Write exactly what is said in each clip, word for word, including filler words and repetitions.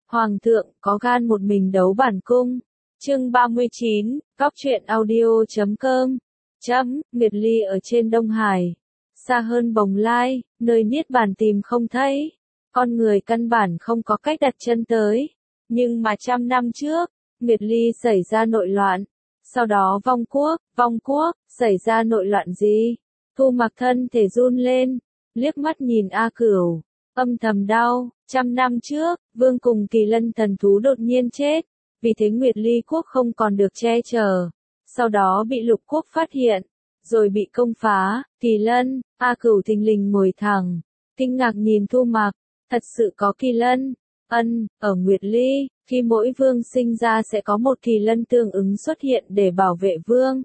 Hoàng thượng có gan một mình đấu bản cung. Chương ba mươi chín, góc truyện audio chấm com. Chấm, Nguyệt Ly ở trên Đông Hải. Xa hơn Bồng Lai, nơi niết bàn tìm không thấy. Con người căn bản không có cách đặt chân tới. Nhưng mà trăm năm trước, Nguyệt Ly xảy ra nội loạn. Sau đó vong quốc, vong quốc, xảy ra nội loạn gì? Thu Mặc thân thể run lên, liếc mắt nhìn A Cửu, âm thầm đau. Trăm năm trước, Vương cùng Kỳ Lân thần thú đột nhiên chết, vì thế Nguyệt Ly quốc không còn được che chở. Sau đó bị Lục quốc phát hiện, rồi bị công phá. Kỳ Lân, A Cửu thình lình ngồi thẳng, kinh ngạc nhìn Thu Mặc, thật sự có Kỳ Lân. Ân, ở Nguyệt Ly, khi mỗi vương sinh ra sẽ có một Kỳ Lân tương ứng xuất hiện để bảo vệ vương.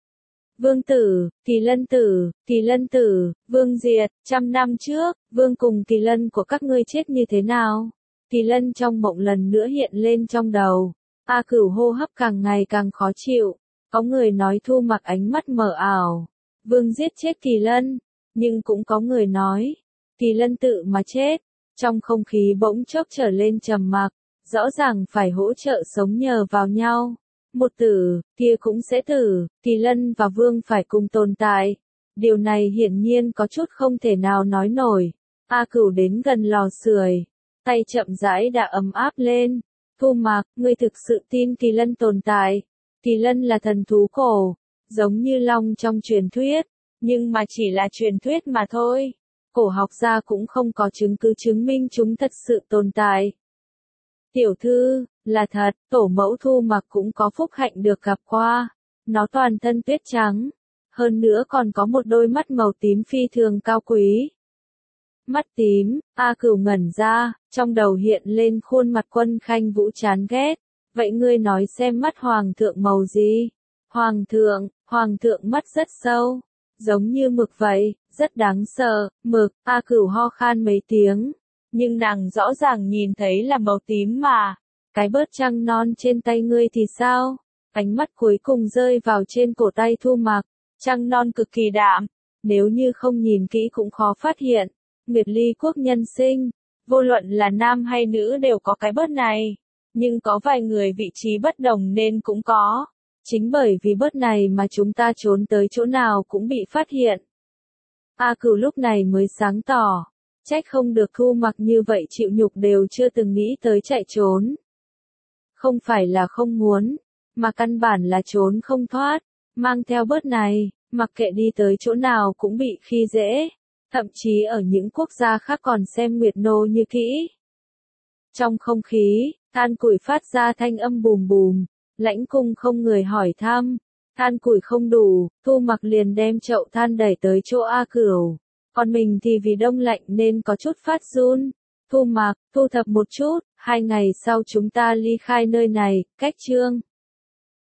Vương tử, Kỳ Lân tử, Kỳ Lân tử, Vương diệt. Trăm năm trước, Vương cùng Kỳ Lân của các ngươi chết như thế nào? Kỳ Lân trong mộng lần nữa hiện lên trong đầu. A Cửu hô hấp càng ngày càng khó chịu. Có người nói Thu Mặc ánh mắt mờ ảo. Vương giết chết Kỳ Lân. Nhưng cũng có người nói, Kỳ Lân tự mà chết. Trong không khí bỗng chốc trở lên trầm mặc. Rõ ràng phải hỗ trợ sống nhờ vào nhau. Một tử, kia cũng sẽ tử, Kỳ Lân và Vương phải cùng tồn tại. Điều này hiển nhiên có chút không thể nào nói nổi. A Cửu đến gần lò sưởi, tay chậm rãi đã ấm áp lên. Thu Mặc, ngươi thực sự tin Kỳ Lân tồn tại? Kỳ Lân là thần thú cổ, giống như long trong truyền thuyết, nhưng mà chỉ là truyền thuyết mà thôi. Cổ học gia cũng không có chứng cứ chứng minh chúng thật sự tồn tại. Tiểu thư, là thật, tổ mẫu Thu Mặc cũng có phúc hạnh được gặp qua. Nó toàn thân tuyết trắng, hơn nữa còn có một đôi mắt màu tím phi thường cao quý. Mắt tím, A Cửu ngẩn ra, trong đầu hiện lên khuôn mặt Quân Khanh Vũ chán ghét. Vậy ngươi nói xem mắt hoàng thượng màu gì? Hoàng thượng, hoàng thượng mắt rất sâu, giống như mực vậy, rất đáng sợ. Mực, A Cửu ho khan mấy tiếng. Nhưng nàng rõ ràng nhìn thấy là màu tím mà. Cái bớt trăng non trên tay ngươi thì sao? Ánh mắt cuối cùng rơi vào trên cổ tay Thu Mặc. Trăng non cực kỳ đạm, nếu như không nhìn kỹ cũng khó phát hiện. Nguyệt Ly quốc nhân sinh, vô luận là nam hay nữ đều có cái bớt này. Nhưng có vài người vị trí bất đồng nên cũng có. Chính bởi vì bớt này mà chúng ta trốn tới chỗ nào cũng bị phát hiện. A Cửu lúc này mới sáng tỏ. Trách không được Thu Mặc như vậy chịu nhục đều chưa từng nghĩ tới chạy trốn. Không phải là không muốn, mà căn bản là trốn không thoát. Mang theo bớt này, mặc kệ đi tới chỗ nào cũng bị khi dễ. Thậm chí ở những quốc gia khác còn xem Nguyệt nô như kỹ. Trong không khí, than củi phát ra thanh âm bùm bùm. Lãnh cung không người hỏi thăm. Than củi không đủ, Thu Mặc liền đem chậu than đẩy tới chỗ A Cửu. Còn mình thì vì đông lạnh nên có chút phát run. Thu Mặc, thu thập một chút, hai ngày sau chúng ta ly khai nơi này, cách chương.